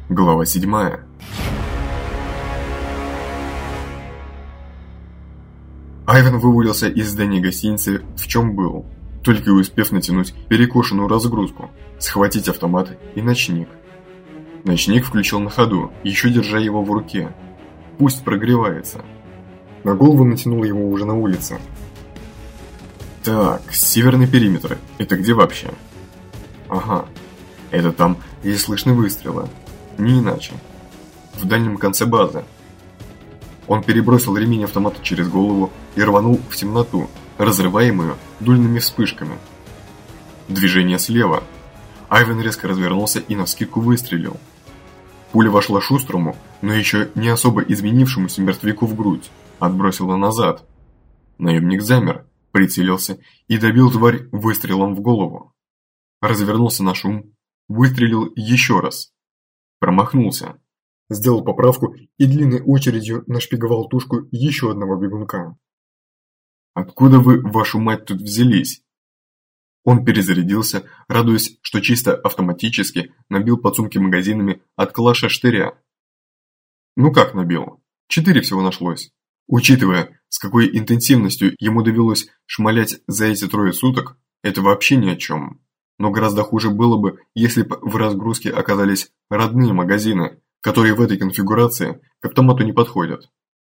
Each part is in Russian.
Глава 7. Айвен вывалился из здания гостиницы в чем был, только и успев натянуть перекошенную разгрузку, схватить автомат и ночник. Ночник включил на ходу, еще держа его в руке. Пусть прогревается. На голову натянул его уже на улице. Так, северный периметр. Это где вообще? Ага, это там, где слышны выстрелы. Не иначе. В дальнем конце базы. Он перебросил ремень автомата через голову и рванул в темноту, разрываемую дульными вспышками. Движение слева. Айвен резко развернулся и навскидку выстрелил. Пуля вошла шустрому, но еще не особо изменившемуся мертвяку в грудь, отбросила назад. Наемник замер, прицелился и добил тварь выстрелом в голову. Развернулся на шум, выстрелил еще раз. Промахнулся. Сделал поправку и длинной очередью нашпиговал тушку еще одного бегунка. «Откуда вы, вашу мать, тут взялись?» Он перезарядился, радуясь, что чисто автоматически набил подсумки магазинами от калаша штыря. Ну как набил? 4 всего нашлось. Учитывая, с какой интенсивностью ему довелось шмалять за эти 3 суток, это вообще ни о чем. Но гораздо хуже было бы, если бы в разгрузке оказались родные магазины, которые в этой конфигурации к автомату не подходят.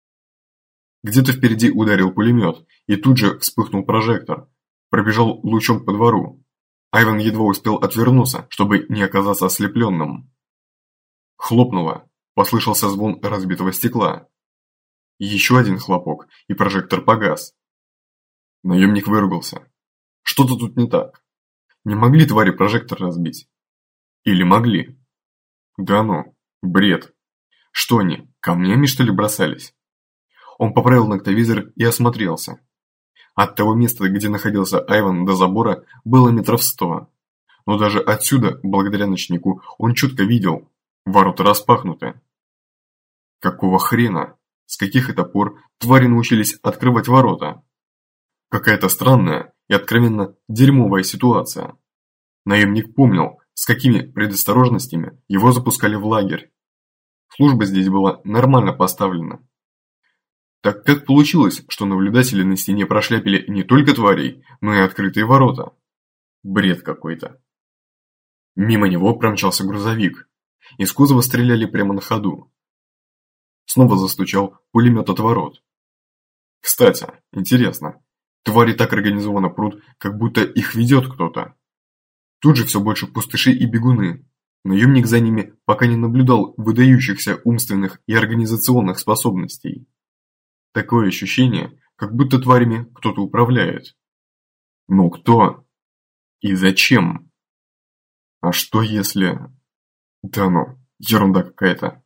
Где-то впереди ударил пулемет, и тут же вспыхнул прожектор. Пробежал лучом по двору. Айвен едва успел отвернуться, чтобы не оказаться ослепленным. Хлопнуло, послышался звон разбитого стекла. Еще один хлопок, и прожектор погас. Наемник выругался. Что-то тут не так. Не могли твари прожектор разбить? Или могли? Да ну, бред. Что они, камнями что ли бросались? Он поправил ноктовизор и осмотрелся. От того места, где находился Айвен, до забора было метров 100. Но даже отсюда, благодаря ночнику, он четко видел. Ворота распахнуты. Какого хрена? С каких это пор твари научились открывать ворота? Какая-то странная и откровенно дерьмовая ситуация. Наемник помнил, с какими предосторожностями его запускали в лагерь. Служба здесь была нормально поставлена. Так как получилось, что наблюдатели на стене прошляпили не только тварей, но и открытые ворота? Бред какой-то. Мимо него промчался грузовик. Из кузова стреляли прямо на ходу. Снова застучал пулемет от ворот. Кстати, интересно, твари так организованно прут, как будто их ведет кто-то. Тут же все больше пустыши и бегуны. Наемник за ними пока не наблюдал выдающихся умственных и организационных способностей. Такое ощущение, как будто тварями кто-то управляет. Но кто? И зачем? А что если... Да ну, ерунда какая-то.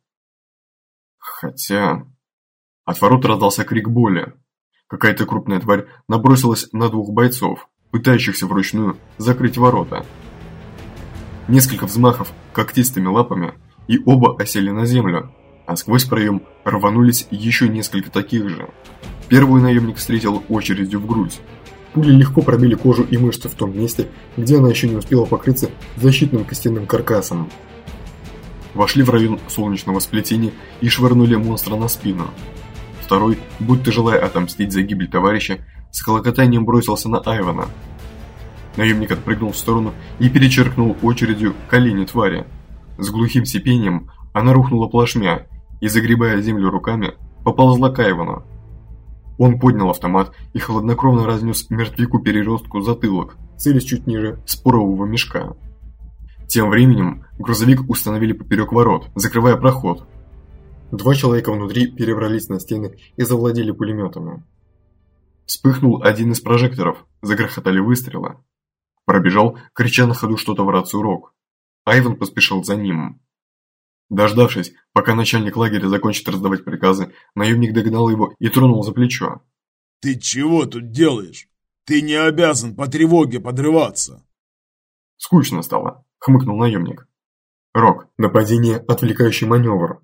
Хотя... От ворот раздался крик боли. Какая-то крупная тварь набросилась на 2 бойцов, пытающихся вручную закрыть ворота. Несколько взмахов когтистыми лапами, и оба осели на землю, а сквозь проем рванулись еще несколько таких же. Первую наемник встретил очередью в грудь. Пули легко пробили кожу и мышцы в том месте, где она еще не успела покрыться защитным костяным каркасом. Вошли в район солнечного сплетения и швырнули монстра на спину. Второй, будто желая отомстить за гибель товарища, с клокотанием бросился на Айвена. Наемник отпрыгнул в сторону и перечеркнул очередью колени твари. С глухим сипением она рухнула плашмя и, загребая землю руками, поползла к Айвену. Он поднял автомат и хладнокровно разнес мертвяку-переростку затылок, целясь чуть ниже спорового мешка. Тем временем грузовик установили поперек ворот, закрывая проход. 2 человека внутри перебрались на стены и завладели пулеметами. Вспыхнул один из прожекторов, загрохотали выстрелы. Пробежал, крича на ходу что-то в рацию Рок. Айвен поспешил за ним. Дождавшись, пока начальник лагеря закончит раздавать приказы, наемник догнал его и тронул за плечо. «Ты чего тут делаешь? Ты не обязан по тревоге подрываться!» «Скучно стало», — хмыкнул наемник. «Рок, нападение — отвлекающий маневр».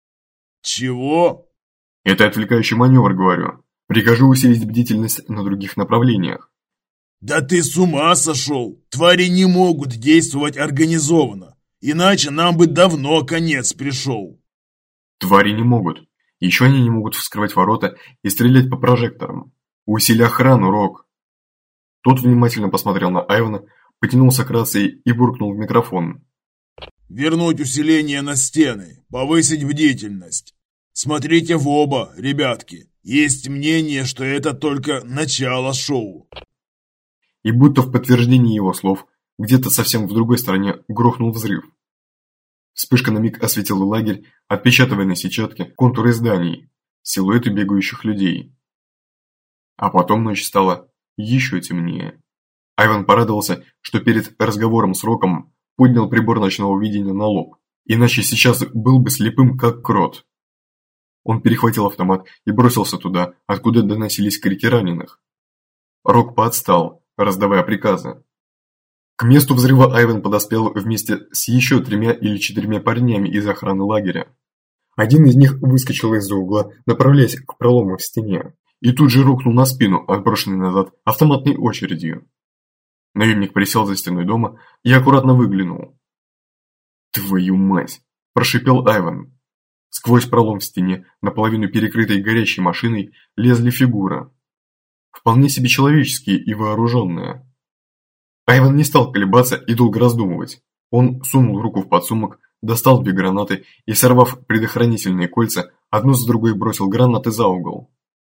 «Чего?» «Это отвлекающий маневр, говорю. Прикажу усилить бдительность на других направлениях». «Да ты с ума сошел! Твари не могут действовать организованно. Иначе нам бы давно конец пришел. Твари не могут. Еще они не могут вскрывать ворота и стрелять по прожекторам. Усили охрану, Рок. Тот внимательно посмотрел на Айвана, потянулся к рации и буркнул в микрофон. Вернуть усиление на стены, повысить бдительность. Смотрите в оба, ребятки. Есть мнение, что это только начало шоу. И будто в подтверждении его слов, где-то совсем в другой стороне грохнул взрыв. Вспышка на миг осветила лагерь, отпечатывая на сетчатке контуры зданий, силуэты бегающих людей. А потом ночь стала еще темнее. Айван порадовался, что перед разговором с Роком поднял прибор ночного видения на лоб, иначе сейчас был бы слепым, как крот. Он перехватил автомат и бросился туда, откуда доносились крики раненых. Рок поотстал, раздавая приказы. К месту взрыва Айван подоспел вместе с еще 3 или 4 парнями из охраны лагеря. Один из них выскочил из-за угла, направляясь к пролому в стене, и тут же рухнул на спину, отброшенный назад автоматной очередью. Наемник присел за стеной дома и аккуратно выглянул. «Твою мать!» – прошипел Айван. Сквозь пролом в стене, наполовину перекрытой горящей машиной, лезли фигуры. Вполне себе человеческие и вооруженные. Айван не стал колебаться и долго раздумывать. Он сунул руку в подсумок, достал 2 гранаты и, сорвав предохранительные кольца, одну за другой бросил гранаты за угол.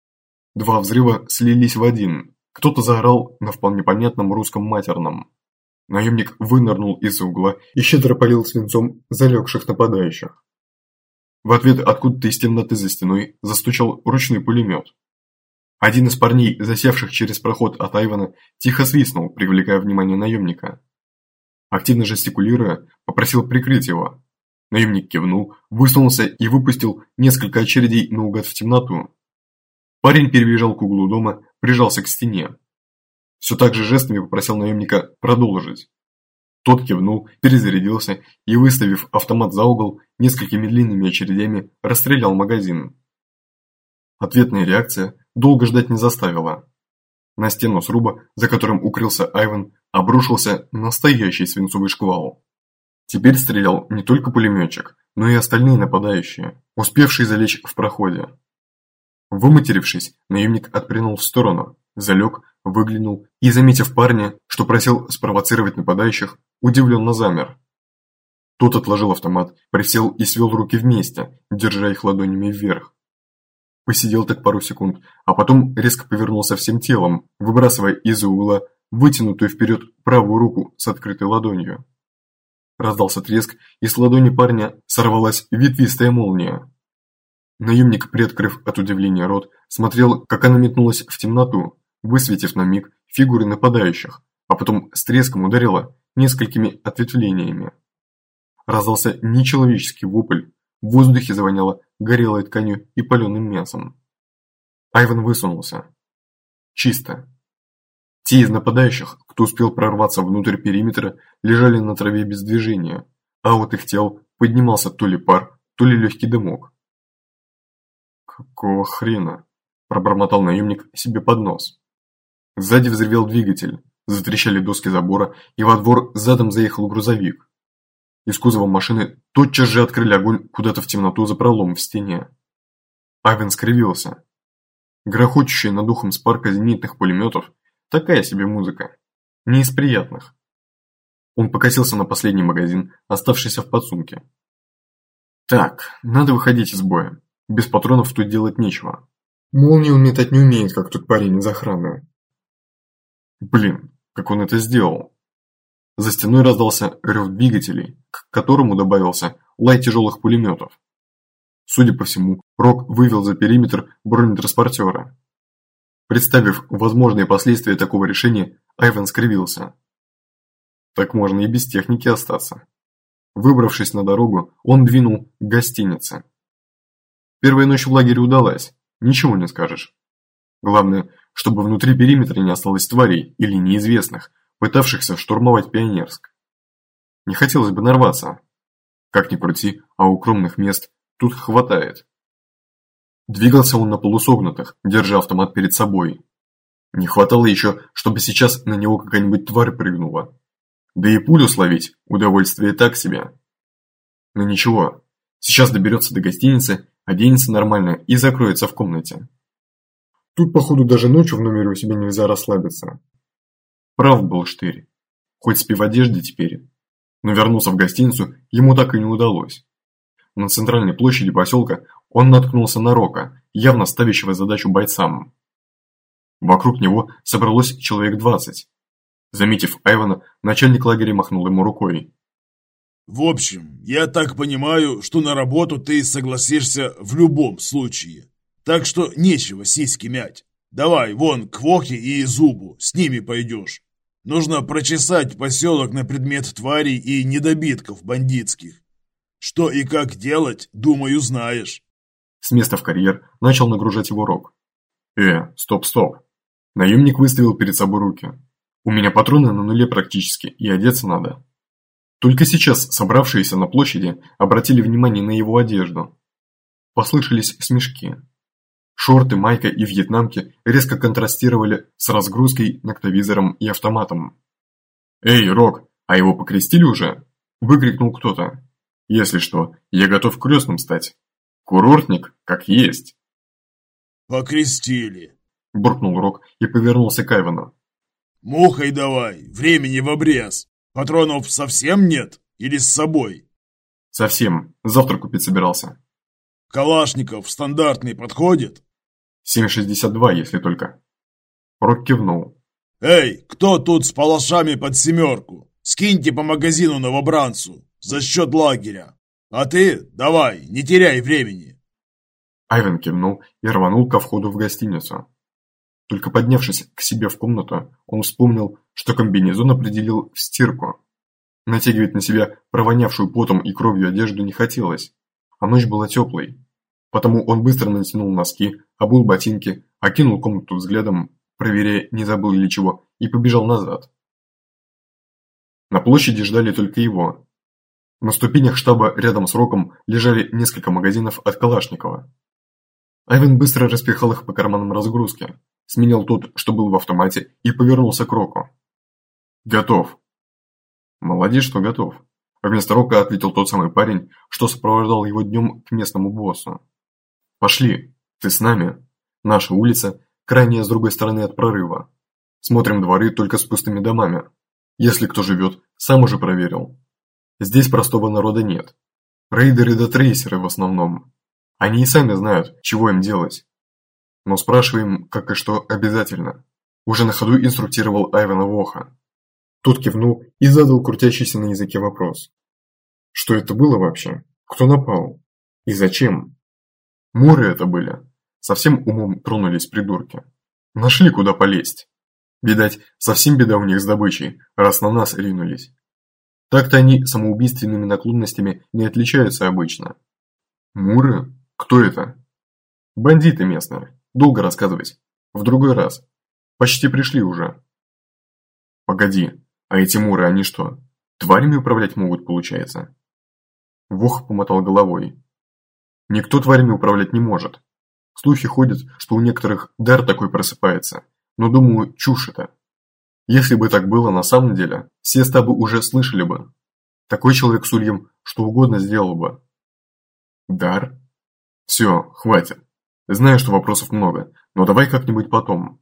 2 взрыва слились в один. Кто-то заорал на вполне понятном русском матерном. Наемник вынырнул из-за угла и щедро полил свинцом залегших нападающих. В ответ откуда-то из темноты за стеной застучал ручной пулемет. Один из парней, засевших через проход от Айвана, тихо свистнул, привлекая внимание наемника. Активно жестикулируя, попросил прикрыть его. Наемник кивнул, высунулся и выпустил несколько очередей наугад в темноту. Парень перебежал к углу дома, прижался к стене. Все так же жестами попросил наемника продолжить. Тот кивнул, перезарядился и, выставив автомат за угол, несколькими длинными очередями расстрелял магазин. Ответная реакция долго ждать не заставила. На стену сруба, за которым укрылся Айван, обрушился настоящий свинцовый шквал. Теперь стрелял не только пулеметчик, но и остальные нападающие, успевшие залечь в проходе. Выматерившись, наемник отпрянул в сторону, залег, выглянул и, заметив парня, что просил спровоцировать нападающих, удивленно замер. Тот отложил автомат, присел и свел руки вместе, держа их ладонями вверх. Посидел так пару секунд, а потом резко повернулся всем телом, выбрасывая из-за угла вытянутую вперед правую руку с открытой ладонью. Раздался треск, и с ладони парня сорвалась ветвистая молния. Наемник, приоткрыв от удивления рот, смотрел, как она метнулась в темноту, высветив на миг фигуры нападающих, а потом с треском ударила несколькими ответвлениями. Раздался нечеловеческий вопль, в воздухе завоняло горелой тканью и паленым мясом. Айван высунулся. Чисто. Те из нападающих, кто успел прорваться внутрь периметра, лежали на траве без движения, а от их тел поднимался то ли пар, то ли легкий дымок. «Какого хрена?» – пробормотал наемник себе под нос. Сзади взревел двигатель, затрещали доски забора, и во двор задом заехал грузовик. Из кузова машины тотчас же открыли огонь куда-то в темноту за пролом в стене. Айван скривился. Грохочущая над ухом спарка зенитных пулеметов – такая себе музыка, не из приятных. Он покосился на последний магазин, оставшийся в подсумке. Так, надо выходить из боя. Без патронов тут делать нечего. Молнию он метать не умеет, как тот парень из охраны. Блин, как он это сделал? За стеной раздался рев двигателей, к которому добавился лай тяжелых пулеметов. Судя по всему, Рок вывел за периметр бронетранспортера. Представив возможные последствия такого решения, Айван скривился. Так можно и без техники остаться. Выбравшись на дорогу, он двинул к гостинице. Первая ночь в лагере удалась, ничего не скажешь. Главное, чтобы внутри периметра не осталось тварей или неизвестных, пытавшихся штурмовать Пионерск. Не хотелось бы нарваться. Как ни крути, а укромных мест тут хватает. Двигался он на полусогнутых, держа автомат перед собой. Не хватало еще, чтобы сейчас на него какая-нибудь тварь прыгнула. Да и пулю словить удовольствие так себе. Но ничего, сейчас доберется до гостиницы, оденется нормально и закроется в комнате. Тут, походу, даже ночью в номере у себя нельзя расслабиться. Прав был Штырь. Хоть спи в одежде теперь. Но вернуться в гостиницу ему так и не удалось. На центральной площади поселка он наткнулся на Рока, явно ставящего задачу бойцам. Вокруг него собралось человек 20. Заметив Айвана, начальник лагеря махнул ему рукой. В общем, я так понимаю, что на работу ты согласишься в любом случае. Так что нечего сиськи мять. Давай, вон, к Вохе и Зубу, с ними пойдешь. Нужно прочесать поселок на предмет тварей и недобитков бандитских. Что и как делать, думаю, знаешь. С места в карьер начал нагружать его Рок. Стоп. Наемник выставил перед собой руки. У меня патроны на нуле практически, и одеться надо. Только сейчас собравшиеся на площади обратили внимание на его одежду. Послышались смешки. Шорты, майка и вьетнамки резко контрастировали с разгрузкой, ноктовизором и автоматом. «Эй, Рок, а его покрестили уже?» – выкрикнул кто-то. «Если что, я готов крестным стать. Курортник, как есть». «Покрестили», – буркнул Рок и повернулся к Айвану. «Мухой давай, времени в обрез. Патронов совсем нет? Или с собой?» «Совсем. Завтра купить собирался». «Калашников стандартный подходит?» 7,62, если только». Рок кивнул. «Эй, кто тут с палашами под семерку? Скиньте по магазину новобранцу, за счет лагеря. А ты, давай, не теряй времени». Айван кивнул и рванул ко входу в гостиницу. Только поднявшись к себе в комнату, он вспомнил, что комбинезон определил в стирку. Натягивать на себя провонявшую потом и кровью одежду не хотелось, а ночь была теплой. Потому он быстро натянул носки, обул ботинки, окинул комнату взглядом, проверяя, не забыл ли чего, и побежал назад. На площади ждали только его. На ступенях штаба рядом с Роком лежали несколько магазинов от Калашникова. Айван быстро распихал их по карманам разгрузки, сменил тот, что был в автомате, и повернулся к Року. «Готов». «Молодец, что готов». Вместо Рока ответил тот самый парень, что сопровождал его днем к местному боссу. «Пошли, ты с нами. Наша улица, крайняя с другой стороны от прорыва. Смотрим дворы только с пустыми домами. Если кто живет, сам уже проверил. Здесь простого народа нет. Рейдеры да трейсеры в основном. Они и сами знают, чего им делать. Но спрашиваем, как и что, обязательно». Уже на ходу инструктировал Айвана Воха. Тот кивнул и задал крутящийся на языке вопрос. Что это было вообще? Кто напал? И зачем? Муры это были. Совсем умом тронулись придурки. Нашли куда полезть. Видать, совсем беда у них с добычей, раз на нас ринулись. Так-то они самоубийственными наклонностями не отличаются обычно. Муры? Кто это? Бандиты местные. Долго рассказывать. В другой раз. Почти пришли уже. Погоди, а эти муры, они что, тварями управлять могут, получается? Вох помотал головой. Никто тварями управлять не может. Слухи ходят, что у некоторых дар такой просыпается, но думаю, чушь это. Если бы так было на самом деле, все стабы уже слышали бы. Такой человек с ульем что угодно сделал бы. Дар? Все, хватит. Знаю, что вопросов много, но давай как-нибудь потом.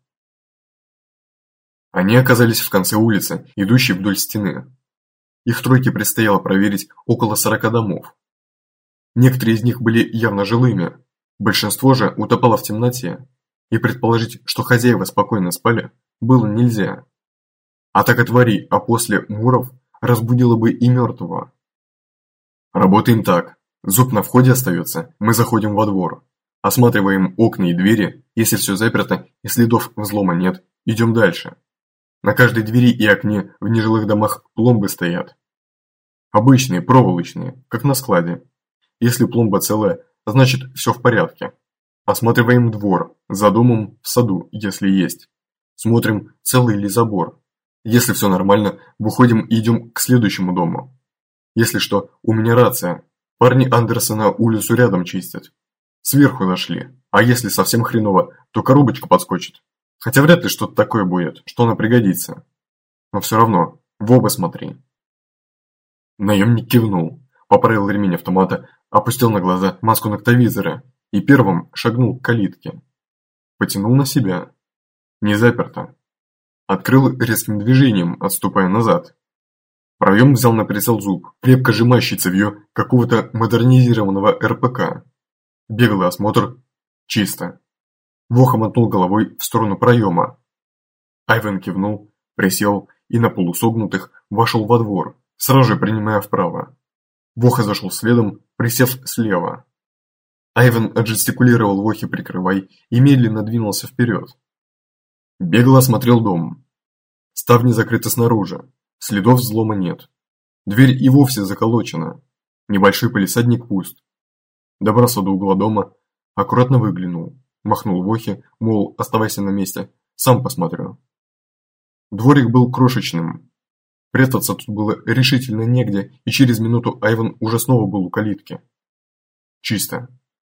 Они оказались в конце улицы, идущей вдоль стены. Их тройке предстояло проверить около 40 домов. Некоторые из них были явно жилыми, большинство же утопало в темноте, и предположить, что хозяева спокойно спали, было нельзя. Атака тварей, а после муров, разбудила бы и мертвого. Работаем так. Зуб на входе остается, мы заходим во двор. Осматриваем окна и двери, если все заперто и следов взлома нет, идем дальше. На каждой двери и окне в нежилых домах пломбы стоят. Обычные, проволочные, как на складе. Если пломба целая, значит все в порядке. Осматриваем двор, за домом, в саду, если есть. Смотрим, целый ли забор. Если все нормально, выходим и идем к следующему дому. Если что, у меня рация. Парни Андерсона улицу рядом чистят. Сверху зашли, а если совсем хреново, то коробочка подскочит. Хотя вряд ли что-то такое будет, что она пригодится. Но все равно, В оба смотри». Наемник кивнул, поправил ремень автомата, опустил на глаза маску ноктовизора и первым шагнул к калитке. Потянул на себя. Не заперто. Открыл резким движением, отступая назад. Проем взял на прицел зуб, крепко сжимающий цевьё какого-то модернизированного РПК. Беглый осмотр. Чисто. Воха мотнул головой в сторону проема. Айвен кивнул, присел и на полусогнутых вошел во двор, сразу же принимая вправо. Воха зашел следом, присев слева. Айвен отжестикулировал Вохе «прикрывай» и медленно двинулся вперед. Бегло осмотрел дом. Ставни закрыты снаружи, следов взлома нет. Дверь и вовсе заколочена. Небольшой палисадник пуст. Добрался до угла дома, аккуратно выглянул, махнул Вохе, мол, оставайся на месте, сам посмотрю. Дворик был крошечным. Прятаться тут было решительно негде, и через минуту Айвен уже снова был у калитки. Чисто.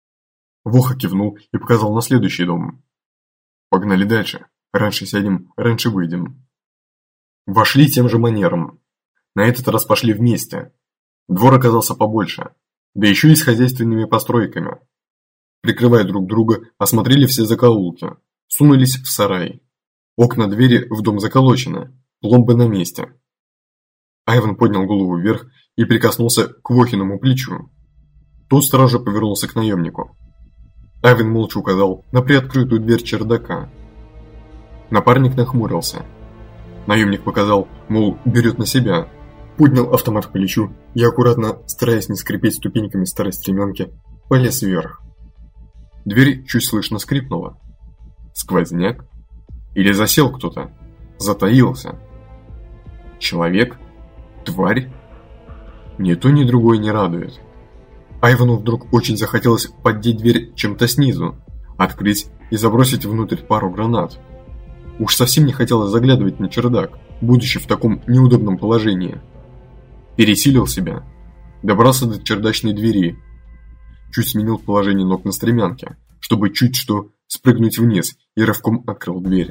Воха кивнул и показал на следующий дом. Погнали дальше. Раньше сядем, раньше выйдем. Вошли тем же манером. На этот раз пошли вместе. Двор оказался побольше, да еще и с хозяйственными постройками. Прикрывая друг друга, осмотрели все закоулки, сунулись в сарай. Окна двери в дом заколочены, пломбы на месте. Айвен поднял голову вверх и прикоснулся к Вохиному плечу. Тот сразу повернулся к наемнику. Айвен молча указал на приоткрытую дверь чердака. Напарник нахмурился. Наемник показал, мол, берет на себя. Поднял автомат к плечу и аккуратно, стараясь не скрипеть ступеньками старой стремянки, полез вверх. Дверь чуть слышно скрипнула. Сквозняк? Или засел кто-то? Затаился? Человек? Тварь? Ни то, ни другое не радует. Айвену вдруг очень захотелось поддеть дверь чем-то снизу, открыть и забросить внутрь пару гранат. Уж совсем не хотелось заглядывать на чердак, будучи в таком неудобном положении. Пересилил себя, добрался до чердачной двери, чуть сменил положение ног на стремянке, чтобы чуть что спрыгнуть вниз, и рывком открыл дверь.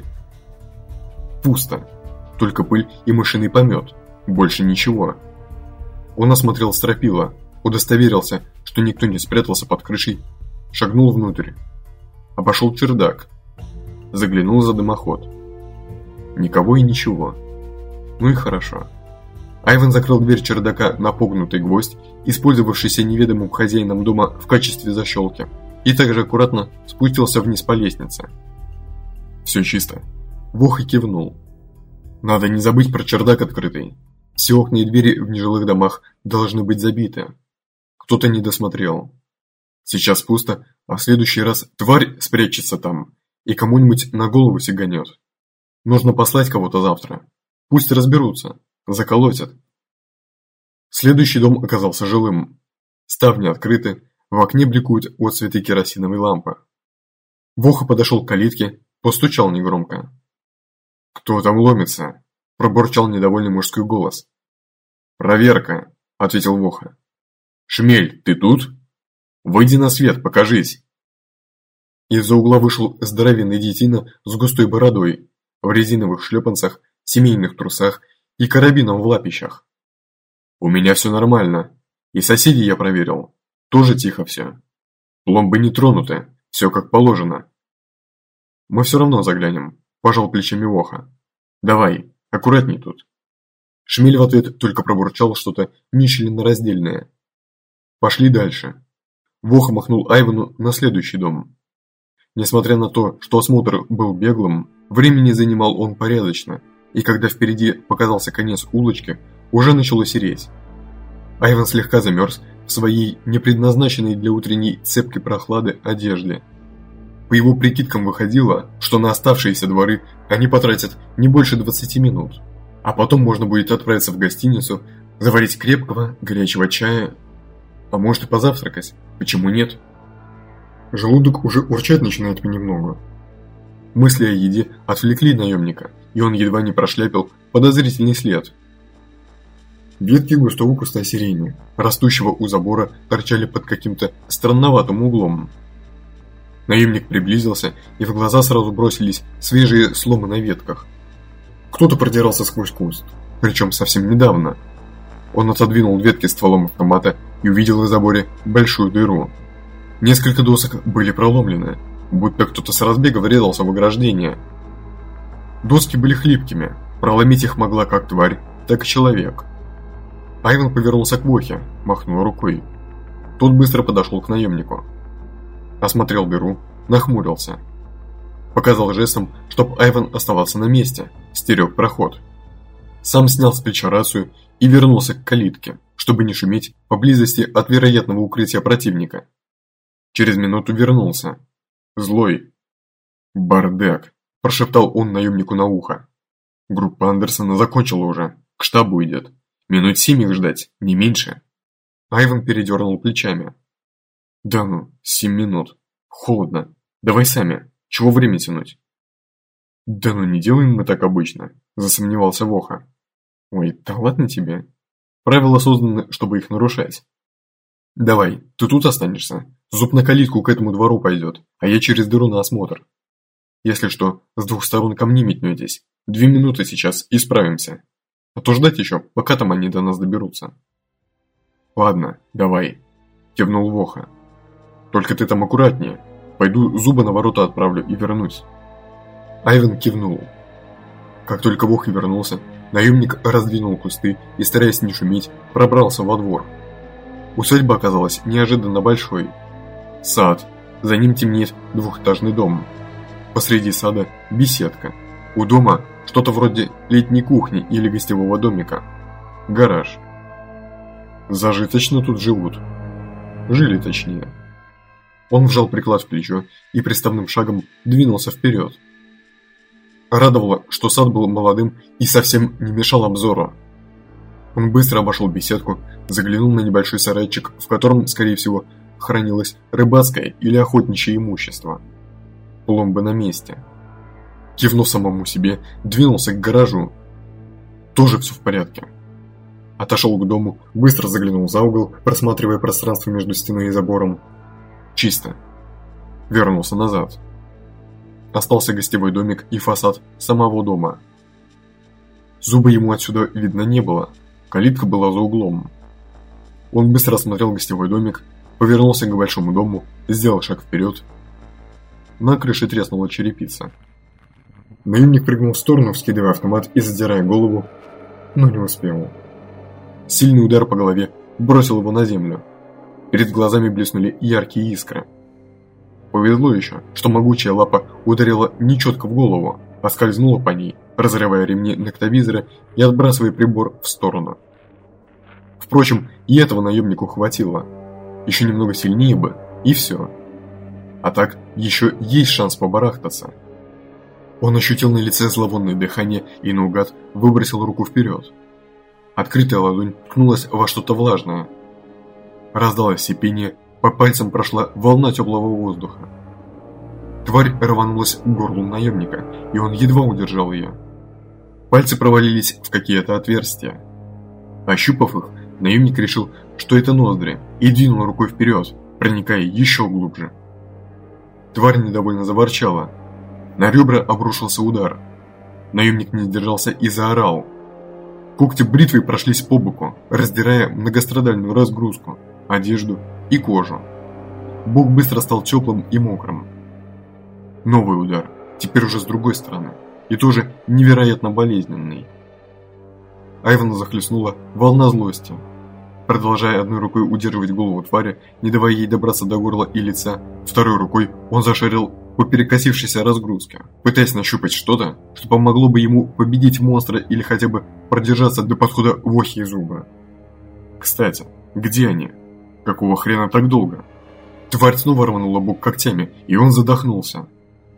Пусто, только пыль и мышиный помет, больше ничего. Он осмотрел стропила, удостоверился, что никто не спрятался под крышей, шагнул внутрь, обошел чердак, заглянул за дымоход. Никого и ничего. Ну и хорошо. Айвен закрыл дверь чердака на погнутый гвоздь, использовавшийся неведомым хозяином дома в качестве защелки, и также аккуратно спустился вниз по лестнице. Все чисто. Воха кивнул. Надо не забыть про чердак открытый. Все окна и двери в нежилых домах должны быть забиты. Кто-то не досмотрел. Сейчас пусто, а в следующий раз тварь спрячется там и кому-нибудь на голову сиганет. Нужно послать кого-то завтра. Пусть разберутся, заколотят. Следующий дом оказался жилым. Ставни открыты, в окне бликуют отсветы керосиновой лампы. Воха подошел к калитке, постучал негромко. «Кто там ломится?» – пробурчал недовольный мужской голос. «Проверка», – ответил Воха. «Шмель, ты тут? Выйди на свет, покажись». Из-за угла вышел здоровенный детина с густой бородой, в резиновых шлепанцах, семейных трусах и карабином в лапищах. «У меня все нормально, и соседей я проверил, тоже тихо все. Пломбы не тронуты, все как положено». «Мы все равно заглянем», – пожал плечами Воха. «Давай, аккуратней тут». Шмель в ответ только пробурчал что-то нечленораздельное. Пошли дальше. Воха махнул Айвену на следующий дом. Несмотря на то, что осмотр был беглым, времени занимал он порядочно, и когда впереди показался конец улочки, уже начало сереть. Айвен слегка замерз в своей непредназначенной для утренней цепкой прохлады одежде. По его прикидкам выходило, что на оставшиеся дворы они потратят не больше 20 минут, а потом можно будет отправиться в гостиницу, заварить крепкого, горячего чая, а может и позавтракать, почему нет? Желудок уже урчать начинает понемногу. Мысли о еде отвлекли наемника, и он едва не прошляпил подозрительный след. Ветки густого куста сирени, растущего у забора, торчали под каким-то странноватым углом. Наемник приблизился, и в глаза сразу бросились свежие сломы на ветках. Кто-то продирался сквозь куст. причем совсем недавно. Он отодвинул ветки стволом автомата и увидел в заборе большую дыру. Несколько досок были проломлены, будто кто-то с разбега врезался в ограждение. Доски были хлипкими, проломить их могла как тварь, так и человек. Айван повернулся к Вохе, махнул рукой. Тот быстро подошел к наемнику. Осмотрел дыру, нахмурился. Показал жестом, чтоб Айван оставался на месте, стерег проход. Сам снял с плеча рацию и вернулся к калитке, чтобы не шуметь поблизости от вероятного укрытия противника. Через минуту вернулся. Злой. «Бардак», – прошептал он наемнику на ухо. «Группа Андерсона закончила уже, к штабу идет. Минут 7 их ждать, не меньше». Айван передернул плечами. «Да ну, 7 минут. Холодно. Давай сами. Чего время тянуть?» «Да ну не делаем мы так обычно», – засомневался Воха. «Ой, да ладно тебе. Правила созданы, чтобы их нарушать. Давай, ты тут останешься. Зуб на калитку к этому двору пойдет, а я через дыру на осмотр. Если что, с 2 сторон ко мне метнетесь. 2 минуты сейчас и справимся. А то ждать еще, пока там они до нас доберутся». «Ладно, давай», – кивнул Воха. «Только ты там аккуратнее. Пойду зубы на ворота отправлю и вернусь». Айван кивнул. Как только Воха вернулся, наемник раздвинул кусты и, стараясь не шуметь, пробрался во двор. Усадьба оказалась неожиданно большой. Сад. За ним темнеет 2-этажный дом. Посреди сада беседка. У дома что-то вроде летней кухни или гостевого домика. Гараж. Зажиточно тут живут. Жили точнее. Он вжал приклад в плечо и приставным шагом двинулся вперед. Радовало, что сад был молодым и совсем не мешал обзору. Он быстро обошел беседку, заглянул на небольшой сарайчик, в котором, скорее всего, хранилось рыбацкое или охотничье имущество. Пломбы на месте. Кивнув самому себе, двинулся к гаражу. Тоже все в порядке. Отошел к дому, быстро заглянул за угол, просматривая пространство между стеной и забором. Чисто. Вернулся назад. Остался гостевой домик и фасад самого дома. Зуба ему отсюда видно не было. Калитка была за углом. Он быстро осмотрел гостевой домик, повернулся к большому дому, сделал шаг вперед. На крыше треснула черепица. Наемник прыгнул в сторону, вскидывая автомат и задирая голову, но не успел. Сильный удар по голове бросил его на землю. Перед глазами блеснули яркие искры. Повезло еще, что могучая лапа ударила нечетко в голову, а скользнула по ней, разрывая ремни ноктовизора и отбрасывая прибор в сторону. Впрочем, и этого наемнику хватило. Еще немного сильнее бы, и все. А так, еще есть шанс побарахтаться. Он ощутил на лице зловонное дыхание и наугад выбросил руку вперед. Открытая ладонь ткнулась во что-то влажное. Раздалось сипение, по пальцам прошла волна теплого воздуха. Тварь рванулась к горлу наемника, и он едва удержал ее. Пальцы провалились в какие-то отверстия. Ощупав их, наемник решил, что это ноздри, и двинул рукой вперед, проникая еще глубже. Тварь недовольно заворчала. На ребра обрушился удар. Наемник не сдержался и заорал. Когти бритвой прошлись по боку, раздирая многострадальную разгрузку, одежду и кожу. Бок быстро стал теплым и мокрым. Новый удар, теперь уже с другой стороны, и тоже невероятно болезненный. Айвана захлестнула волна злости. Продолжая одной рукой удерживать голову твари, не давая ей добраться до горла и лица, второй рукой он зашарил по перекосившейся разгрузке, пытаясь нащупать что-то, что помогло бы ему победить монстра или хотя бы продержаться до подхода Вохи и Зуба. Кстати, где они? Какого хрена так долго? Тварь снова рванула бок когтями, и он задохнулся.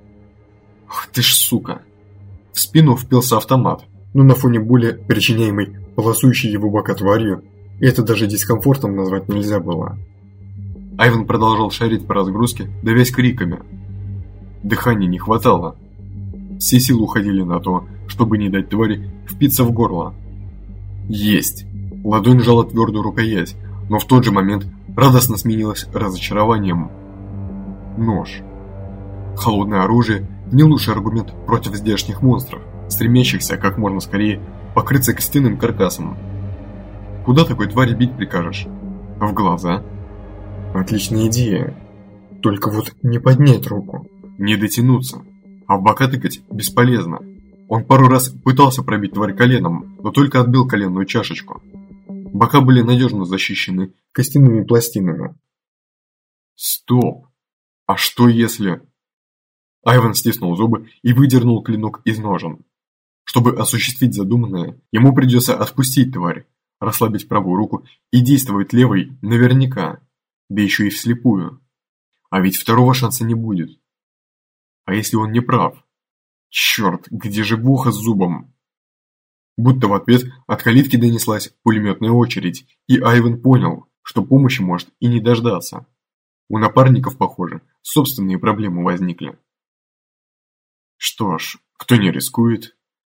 Ах ты ж сука! В спину впился автомат, но на фоне боли, причиняемой полосующей его бока тварью, это даже дискомфортом назвать нельзя было. Айван продолжал шарить по разгрузке, давясь криками. Дыхания не хватало. Все силы уходили на то, чтобы не дать твари впиться в горло. Есть! Ладонь сжала твердую рукоять, но в тот же момент радостно сменилась разочарованием. Нож. Холодное оружие – не лучший аргумент против здешних монстров, стремящихся как можно скорее покрыться костяным каркасом. Куда такой твари бить прикажешь? В глаза? Отличная идея. Только вот не поднять руку, не дотянуться, а в бока тыкать бесполезно. Он пару раз пытался пробить тварь коленом, но только отбил коленную чашечку. Бока были надежно защищены костяными пластинами. Стоп! А что если... Айван стиснул зубы и выдернул клинок из ножен. Чтобы осуществить задуманное, ему придется отпустить тварь, расслабить правую руку и действовать левой наверняка, да еще и вслепую. А ведь второго шанса не будет. А если он не прав? Черт, где же Воха с зубом? Будто в ответ от калитки донеслась пулеметная очередь, и Айван понял, что помощи может и не дождаться. У напарников, похоже, собственные проблемы возникли. Что ж, кто не рискует?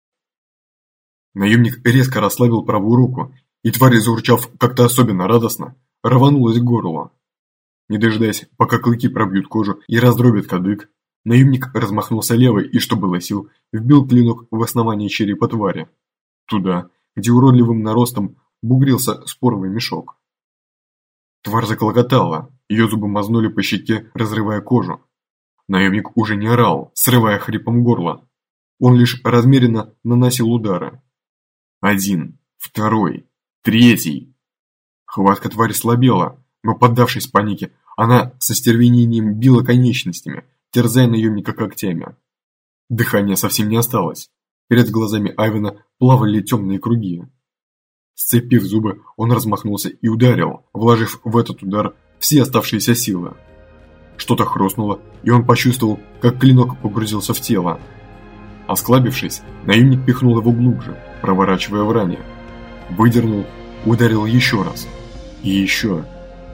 Наемник резко расслабил правую руку, и тварь, заурчав как-то особенно радостно, рванулась к горлу. Не дожидаясь, пока клыки пробьют кожу и раздробят кадык, наемник размахнулся левой и, что было сил, вбил клинок в основание черепа твари. Туда, где уродливым наростом бугрился споровый мешок. Тварь заклокотала, ее зубы мазнули по щеке, разрывая кожу. Наемник уже не орал, срывая хрипом горло. Он лишь размеренно наносил удары. Один, второй, третий. Хватка твари слабела, но, поддавшись панике, она со стервенением била конечностями, терзая наемника когтями. Дыхания совсем не осталось. Перед глазами Айвана плавали темные круги. Сцепив зубы, он размахнулся и ударил, вложив в этот удар все оставшиеся силы. Что-то хрустнуло, и он почувствовал, как клинок погрузился в тело. Осклабившись, наемник пихнул его глубже, проворачивая в ране. Выдернул, ударил еще раз. И еще.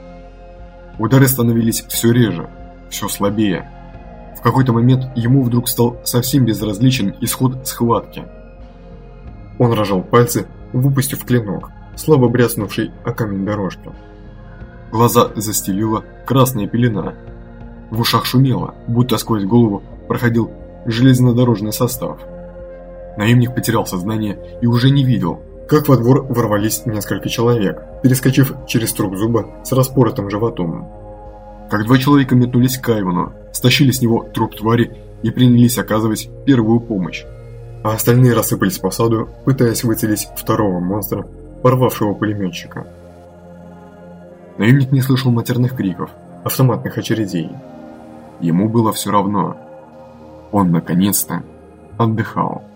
Удары становились все реже, все слабее. В какой-то момент ему вдруг стал совсем безразличен исход схватки. Он разжал пальцы, выпустив клинок, слабо бряцнувший о камень дорожки. Глаза застелила красная пелена. В ушах шумело, будто сквозь голову проходил железнодорожный состав. Наемник потерял сознание и уже не видел, как во двор ворвались несколько человек, перескочив через труп зуба с распоротым животом. Как два человека метнулись к Айвану, стащили с него труп твари и принялись оказывать первую помощь. А остальные рассыпались по саду, пытаясь выцелить второго монстра, порвавшего пулеметчика. Наемник не слышал матерных криков, автоматных очередей. Ему было все равно. Он наконец-то отдыхал.